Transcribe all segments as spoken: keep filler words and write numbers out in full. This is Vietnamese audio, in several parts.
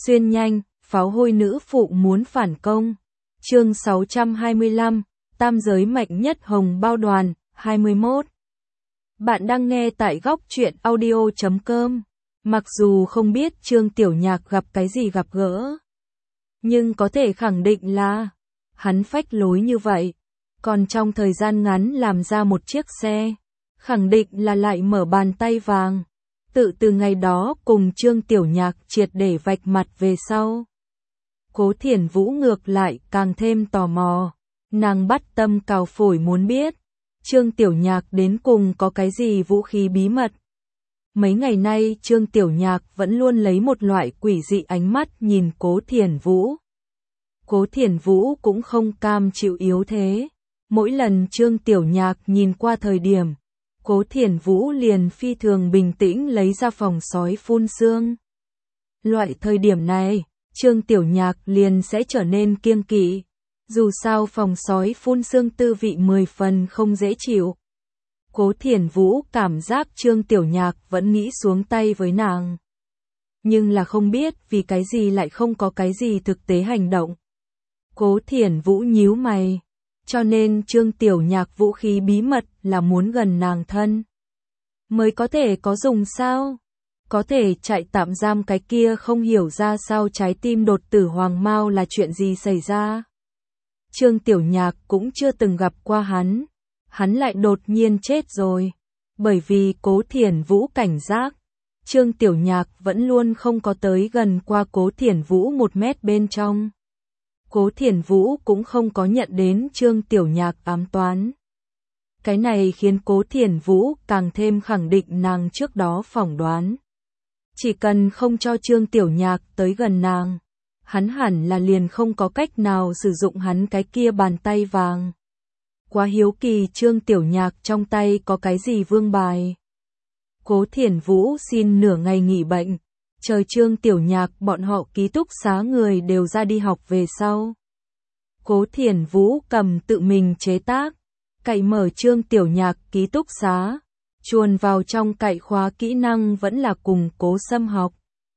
Xuyên nhanh, pháo hôi nữ phụ muốn phản công. Chương sáu trăm hai mươi lăm, tam giới mạnh nhất hồng bao đoàn, hai mươi mốt. Bạn đang nghe tại góc truyện audio chấm com. Mặc dù không biết Trương Tiểu Nhạc gặp cái gì gặp gỡ, nhưng có thể khẳng định là hắn phách lối như vậy, còn trong thời gian ngắn làm ra một chiếc xe, khẳng định là lại mở bàn tay vàng. Tự từ ngày đó cùng Trương Tiểu Nhạc triệt để vạch mặt về sau, Cố Thiển Vũ ngược lại càng thêm tò mò, nàng bắt tâm cào phổi muốn biết Trương Tiểu Nhạc đến cùng có cái gì vũ khí bí mật. Mấy ngày nay Trương Tiểu Nhạc vẫn luôn lấy một loại quỷ dị ánh mắt nhìn Cố Thiển Vũ. Cố Thiển Vũ cũng không cam chịu yếu thế, mỗi lần Trương Tiểu Nhạc nhìn qua thời điểm, Cố Thiển Vũ liền phi thường bình tĩnh lấy ra phòng sói phun sương. Loại thời điểm này, Trương Tiểu Nhạc liền sẽ trở nên kiêng kỵ, dù sao phòng sói phun sương tư vị mười phần không dễ chịu. Cố Thiển Vũ cảm giác Trương Tiểu Nhạc vẫn nghĩ xuống tay với nàng, nhưng là không biết vì cái gì lại không có cái gì thực tế hành động. Cố Thiển Vũ nhíu mày, cho nên Trương Tiểu Nhạc vũ khí bí mật là muốn gần nàng thân mới có thể có dùng sao? Có thể chạy tạm giam cái kia không hiểu ra sao trái tim đột tử hoàng mao là chuyện gì xảy ra. Trương Tiểu Nhạc cũng chưa từng gặp qua hắn, hắn lại đột nhiên chết rồi, bởi vì Cố Thiển Vũ cảnh giác. Trương Tiểu Nhạc vẫn luôn không có tới gần qua Cố Thiển Vũ một mét bên trong. Cố Thiển Vũ cũng không có nhận đến Trương Tiểu Nhạc ám toán. Cái này khiến Cố Thiển Vũ càng thêm khẳng định nàng trước đó phỏng đoán. Chỉ cần không cho Trương Tiểu Nhạc tới gần nàng, hắn hẳn là liền không có cách nào sử dụng hắn cái kia bàn tay vàng. Quá hiếu kỳ Trương Tiểu Nhạc trong tay có cái gì vương bài. Cố Thiển Vũ xin nửa ngày nghỉ bệnh, chờ Trương Tiểu Nhạc bọn họ ký túc xá người đều ra đi học về sau. Cố Thiển Vũ cầm tự mình chế tác, cậy mở Trương Tiểu Nhạc ký túc xá, chuồn vào trong cậy khóa kỹ năng vẫn là cùng Cố Sâm học.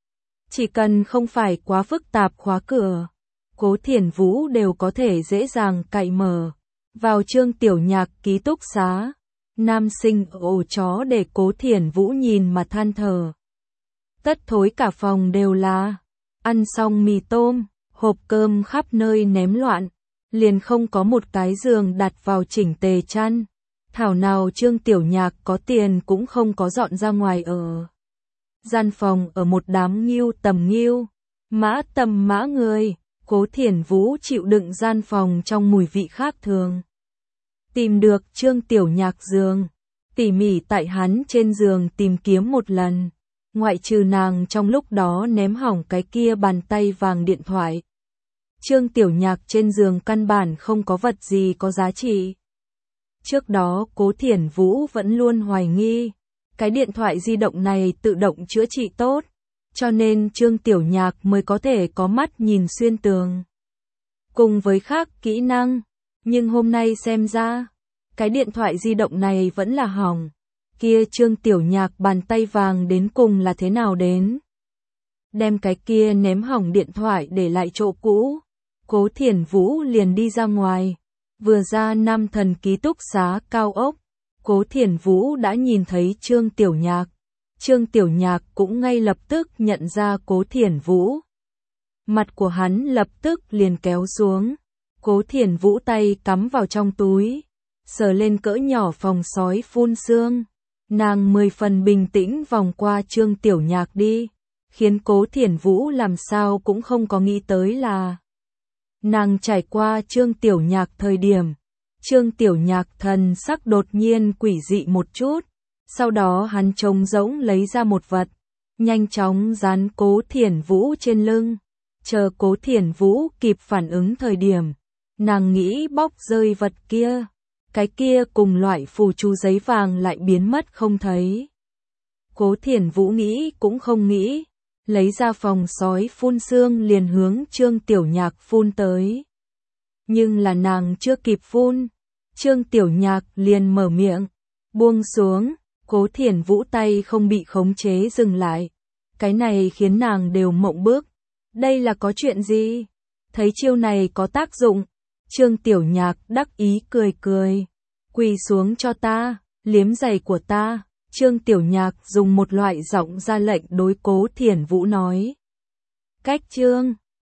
Chỉ cần không phải quá phức tạp khóa cửa, Cố Thiển Vũ đều có thể dễ dàng cậy mở. Vào Trương Tiểu Nhạc ký túc xá, nam sinh ổ chó để Cố Thiển Vũ nhìn mà than thở. Tất thối cả phòng đều là, ăn xong mì tôm, hộp cơm khắp nơi ném loạn, liền không có một cái giường đặt vào chỉnh tề chăn. Thảo nào Trương Tiểu Nhạc có tiền cũng không có dọn ra ngoài ở. Gian phòng ở một đám nghiêu tầm nghiêu, mã tầm mã người, Cố Thiển Vũ chịu đựng gian phòng trong mùi vị khác thường. Tìm được Trương Tiểu Nhạc giường, tỉ mỉ tại hắn trên giường tìm kiếm một lần, ngoại trừ nàng trong lúc đó ném hỏng cái kia bàn tay vàng điện thoại. Trương Tiểu Nhạc trên giường căn bản không có vật gì có giá trị. Trước đó Cố Thiển Vũ vẫn luôn hoài nghi, cái điện thoại di động này tự động chữa trị tốt, cho nên Trương Tiểu Nhạc mới có thể có mắt nhìn xuyên tường. Cùng với khác kỹ năng, nhưng hôm nay xem ra, cái điện thoại di động này vẫn là hỏng. Kia Trương Tiểu Nhạc bàn tay vàng đến cùng là thế nào đến? Đem cái kia ném hỏng điện thoại để lại chỗ cũ, Cố Thiển Vũ liền đi ra ngoài. Vừa ra Nam Thần ký túc xá cao ốc, Cố Thiển Vũ đã nhìn thấy Trương Tiểu Nhạc. Trương Tiểu Nhạc cũng ngay lập tức nhận ra Cố Thiển Vũ. Mặt của hắn lập tức liền kéo xuống. Cố Thiển Vũ tay cắm vào trong túi, sờ lên cỡ nhỏ phòng sói phun sương. Nàng mười phần bình tĩnh vòng qua Trương Tiểu Nhạc đi, khiến Cố Thiển Vũ làm sao cũng không có nghĩ tới là nàng trải qua Trương Tiểu Nhạc thời điểm, Trương Tiểu Nhạc thần sắc đột nhiên quỷ dị một chút, sau đó hắn trống rỗng lấy ra một vật, nhanh chóng dán Cố Thiển Vũ trên lưng, chờ Cố Thiển Vũ kịp phản ứng thời điểm, nàng nghĩ bóc rơi vật kia, cái kia cùng loại phù chú giấy vàng lại biến mất không thấy. Cố Thiển Vũ nghĩ cũng không nghĩ, lấy ra phòng sói phun sương liền hướng Trương Tiểu Nhạc phun tới. Nhưng là nàng chưa kịp phun, Trương Tiểu Nhạc liền mở miệng, buông xuống, Cố Thiển Vũ tay không bị khống chế dừng lại. Cái này khiến nàng đều mộng bức, Đây là có chuyện gì? Thấy chiêu này có tác dụng, Trương Tiểu Nhạc đắc ý cười cười. Quỳ xuống cho ta, liếm giày của ta. Trương Tiểu Nhạc dùng một loại giọng ra lệnh đối Cố Thiển Vũ nói. Cách Trương